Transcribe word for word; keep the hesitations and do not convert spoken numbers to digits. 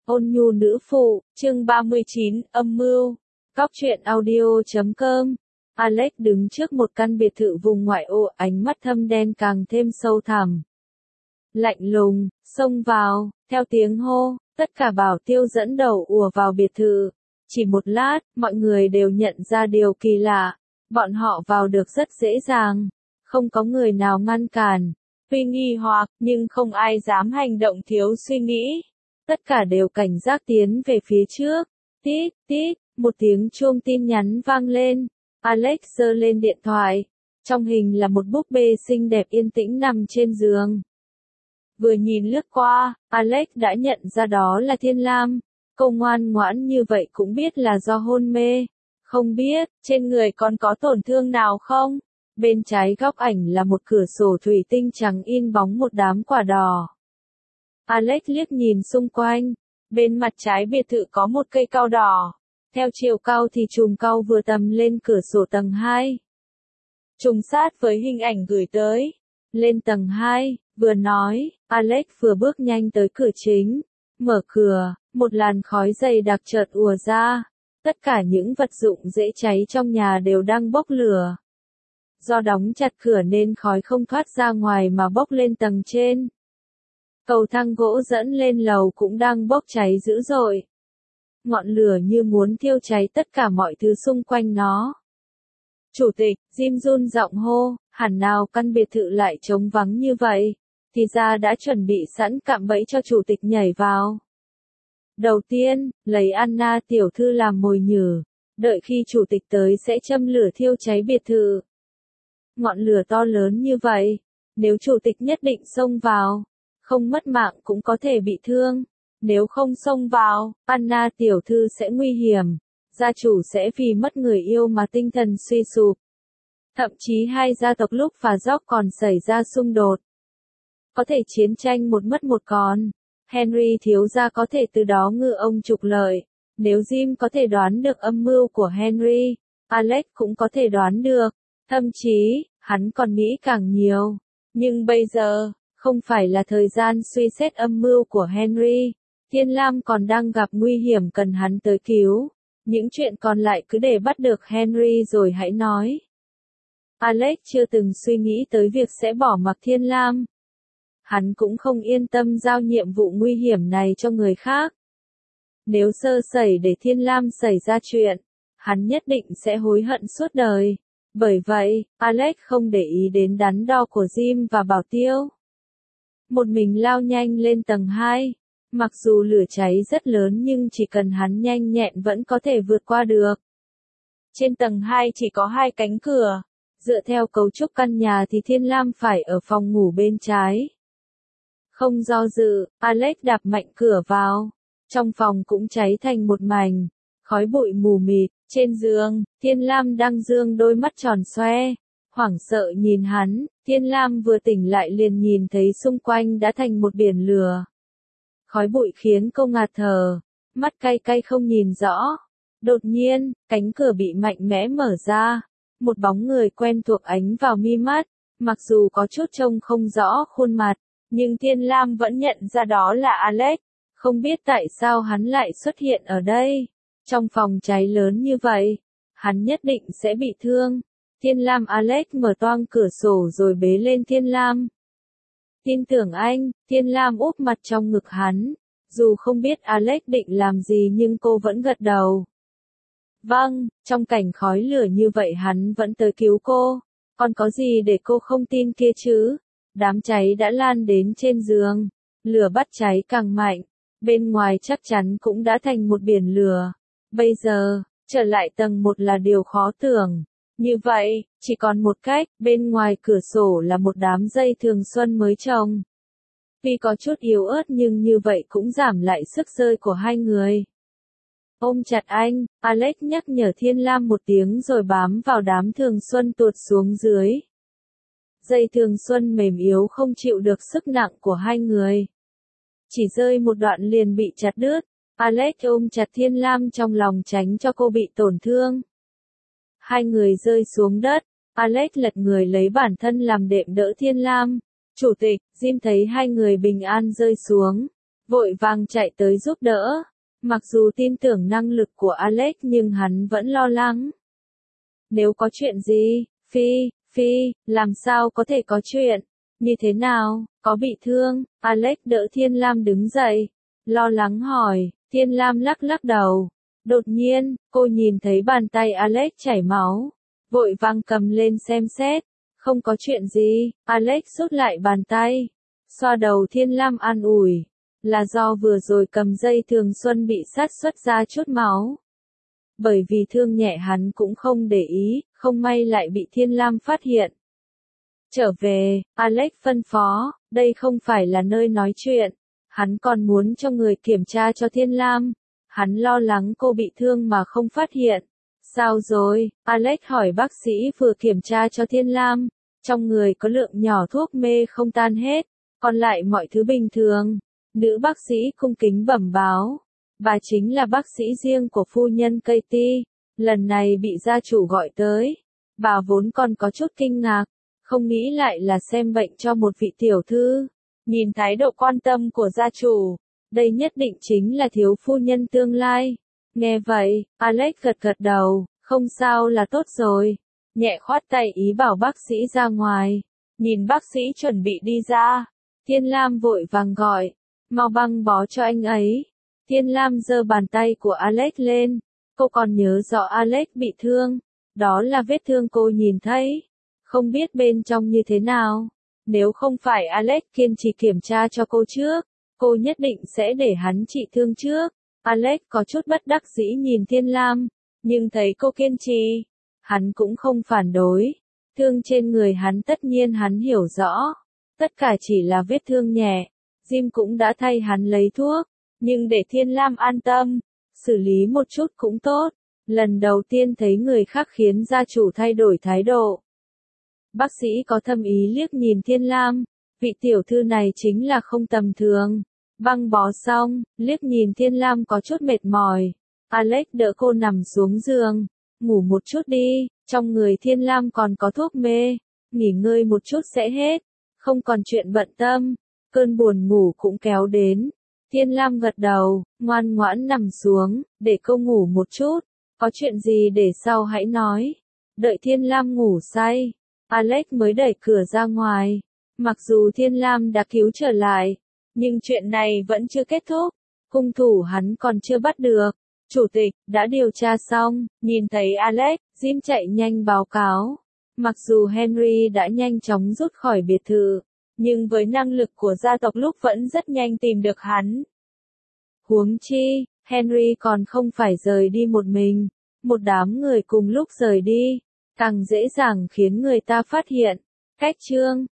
Ôn nhu nữ phụ, chương ba mươi chín, âm mưu. Cóc truyện audio chấm com. Alex đứng trước một căn biệt thự vùng ngoại ô, ánh mắt thâm đen càng thêm sâu thẳm. Lạnh lùng, xông vào, theo tiếng hô, tất cả bảo tiêu dẫn đầu ùa vào biệt thự. Chỉ một lát, mọi người đều nhận ra điều kỳ lạ. Bọn họ vào được rất dễ dàng. Không có người nào ngăn cản. Tuy nghi hoặc, nhưng không ai dám hành động thiếu suy nghĩ. Tất cả đều cảnh giác tiến về phía trước. Tít, tít, một tiếng chuông tin nhắn vang lên. Alex giơ lên điện thoại. Trong hình là một búp bê xinh đẹp yên tĩnh nằm trên giường. Vừa nhìn lướt qua, Alex đã nhận ra đó là Thiên Lam. Cô ngoan ngoãn như vậy cũng biết là do hôn mê. Không biết, trên người còn có tổn thương nào không? Bên trái góc ảnh là một cửa sổ thủy tinh trắng in bóng một đám quả đỏ. Alex liếc nhìn xung quanh. Bên mặt trái biệt thự có một cây cau đỏ. Theo chiều cao thì chùm cau vừa tầm lên cửa sổ tầng hai. Trùng sát với hình ảnh gửi tới. Lên tầng hai, vừa nói, Alex vừa bước nhanh tới cửa chính. Mở cửa, một làn khói dày đặc chợt ùa ra. Tất cả những vật dụng dễ cháy trong nhà đều đang bốc lửa. Do đóng chặt cửa nên khói không thoát ra ngoài mà bốc lên tầng trên. Cầu thang gỗ dẫn lên lầu cũng đang bốc cháy dữ dội. Ngọn lửa như muốn thiêu cháy tất cả mọi thứ xung quanh nó. Chủ tịch, Jim run giọng hô, hẳn nào căn biệt thự lại trống vắng như vậy, thì ra đã chuẩn bị sẵn cạm bẫy cho chủ tịch nhảy vào. Đầu tiên, lấy Anna tiểu thư làm mồi nhử, đợi khi chủ tịch tới sẽ châm lửa thiêu cháy biệt thự. Ngọn lửa to lớn như vậy, nếu chủ tịch nhất định xông vào, không mất mạng cũng có thể bị thương. Nếu không xông vào, Anna tiểu thư sẽ nguy hiểm, gia chủ sẽ vì mất người yêu mà tinh thần suy sụp. Thậm chí hai gia tộc lúc phá dốc còn xảy ra xung đột. Có thể chiến tranh một mất một còn. Henry thiếu gia có thể từ đó ngư ông trục lợi. Nếu Jim có thể đoán được âm mưu của Henry, Alex cũng có thể đoán được. Thậm chí, hắn còn nghĩ càng nhiều. Nhưng bây giờ, không phải là thời gian suy xét âm mưu của Henry. Thiên Lam còn đang gặp nguy hiểm cần hắn tới cứu. Những chuyện còn lại cứ để bắt được Henry rồi hãy nói. Alex chưa từng suy nghĩ tới việc sẽ bỏ mặc Thiên Lam. Hắn cũng không yên tâm giao nhiệm vụ nguy hiểm này cho người khác. Nếu sơ sẩy để Thiên Lam xảy ra chuyện, hắn nhất định sẽ hối hận suốt đời. Bởi vậy, Alex không để ý đến đắn đo của Jim và Bảo Tiêu. Một mình lao nhanh lên tầng hai. Mặc dù lửa cháy rất lớn nhưng chỉ cần hắn nhanh nhẹn vẫn có thể vượt qua được. Trên tầng hai chỉ có hai cánh cửa. Dựa theo cấu trúc căn nhà thì Thiên Lam phải ở phòng ngủ bên trái. Không do dự, Alex đạp mạnh cửa vào. Trong phòng cũng cháy thành một mảnh. Khói bụi mù mịt. Trên giường, Thiên Lam đang dương đôi mắt tròn xoe. Hoảng sợ nhìn hắn, Thiên Lam vừa tỉnh lại liền nhìn thấy xung quanh đã thành một biển lửa. Khói bụi khiến cô ngạt thở, mắt cay cay không nhìn rõ. Đột nhiên, cánh cửa bị mạnh mẽ mở ra. Một bóng người quen thuộc ánh vào mi mắt, mặc dù có chút trông không rõ khuôn mặt, nhưng Thiên Lam vẫn nhận ra đó là Alex. Không biết tại sao hắn lại xuất hiện ở đây. Trong phòng cháy lớn như vậy, hắn nhất định sẽ bị thương. Thiên Lam Alex mở toang cửa sổ rồi bế lên Thiên Lam. Tin tưởng anh, Thiên Lam úp mặt trong ngực hắn. Dù không biết Alex định làm gì nhưng cô vẫn gật đầu. Vâng, trong cảnh khói lửa như vậy hắn vẫn tới cứu cô. Còn có gì để cô không tin kia chứ? Đám cháy đã lan đến trên giường. Lửa bắt cháy càng mạnh. Bên ngoài chắc chắn cũng đã thành một biển lửa. Bây giờ, trở lại tầng một là điều khó tưởng. Như vậy, chỉ còn một cách, bên ngoài cửa sổ là một đám dây thường xuân mới trồng. Tuy có chút yếu ớt nhưng như vậy cũng giảm lại sức rơi của hai người. Ôm chặt anh, Alex nhắc nhở Thiên Lam một tiếng rồi bám vào đám thường xuân tuột xuống dưới. Dây thường xuân mềm yếu không chịu được sức nặng của hai người. Chỉ rơi một đoạn liền bị chặt đứt. Alex ôm chặt Thiên Lam trong lòng tránh cho cô bị tổn thương. Hai người rơi xuống đất, Alex lật người lấy bản thân làm đệm đỡ Thiên Lam. Chủ tịch, Jim thấy hai người bình an rơi xuống. vội vàng chạy tới giúp đỡ. Mặc dù tin tưởng năng lực của Alex nhưng hắn vẫn lo lắng. Nếu có chuyện gì, Phi, Phi, làm sao có thể có chuyện? Như thế nào, có bị thương? Alex đỡ Thiên Lam đứng dậy, lo lắng hỏi. Thiên Lam lắc lắc đầu. Đột nhiên, cô nhìn thấy bàn tay Alex chảy máu, vội vàng cầm lên xem xét. Không có chuyện gì, Alex rút lại bàn tay, xoa đầu Thiên Lam an ủi. Là do vừa rồi cầm dây thường xuân bị sát xuất ra chút máu. Bởi vì thương nhẹ hắn cũng không để ý, không may lại bị Thiên Lam phát hiện. Trở về, Alex phân phó, đây không phải là nơi nói chuyện. Hắn còn muốn cho người kiểm tra cho Thiên Lam. Hắn lo lắng cô bị thương mà không phát hiện. Sao rồi? Alex hỏi bác sĩ vừa kiểm tra cho Thiên Lam. Trong người có lượng nhỏ thuốc mê không tan hết, còn lại mọi thứ bình thường. Nữ bác sĩ cung kính bẩm báo. Bà chính là bác sĩ riêng của phu nhân Katie. Lần này bị gia chủ gọi tới. Bà vốn còn có chút kinh ngạc. Không nghĩ lại là xem bệnh cho một vị tiểu thư. Nhìn thái độ quan tâm của gia chủ, đây nhất định chính là thiếu phu nhân tương lai. Nghe vậy, Alex gật gật đầu, không sao là tốt rồi. Nhẹ khoát tay ý bảo bác sĩ ra ngoài. Nhìn bác sĩ chuẩn bị đi ra, Thiên Lam vội vàng gọi, mau băng bó cho anh ấy. Thiên Lam giơ bàn tay của Alex lên, cô còn nhớ rõ Alex bị thương. Đó là vết thương cô nhìn thấy. Không biết bên trong như thế nào. Nếu không phải Alex kiên trì kiểm tra cho cô trước, cô nhất định sẽ để hắn trị thương trước. Alex có chút bất đắc dĩ nhìn Thiên Lam, nhưng thấy cô kiên trì, hắn cũng không phản đối. Thương trên người hắn tất nhiên hắn hiểu rõ. Tất cả chỉ là vết thương nhẹ. Jim cũng đã thay hắn lấy thuốc, nhưng để Thiên Lam an tâm, xử lý một chút cũng tốt. Lần đầu tiên thấy người khác khiến gia chủ thay đổi thái độ. Bác sĩ có thâm ý liếc nhìn Thiên Lam, vị tiểu thư này chính là không tầm thường. Băng bó xong, liếc nhìn Thiên Lam có chút mệt mỏi. Alex đỡ cô nằm xuống giường, ngủ một chút đi, trong người Thiên Lam còn có thuốc mê, nghỉ ngơi một chút sẽ hết, không còn chuyện bận tâm. Cơn buồn ngủ cũng kéo đến. Thiên Lam gật đầu, ngoan ngoãn nằm xuống, để cô ngủ một chút, có chuyện gì để sau hãy nói. Đợi Thiên Lam ngủ say, Alex mới đẩy cửa ra ngoài. Mặc dù Thiên Lam đã cứu trở lại, nhưng chuyện này vẫn chưa kết thúc. Hung thủ hắn còn chưa bắt được. Chủ tịch đã điều tra xong, nhìn thấy Alex, Jim chạy nhanh báo cáo. Mặc dù Henry đã nhanh chóng rút khỏi biệt thự, nhưng với năng lực của gia tộc lúc vẫn rất nhanh tìm được hắn. Huống chi, Henry còn không phải rời đi một mình, một đám người cùng lúc rời đi, càng dễ dàng khiến người ta phát hiện. Cách chương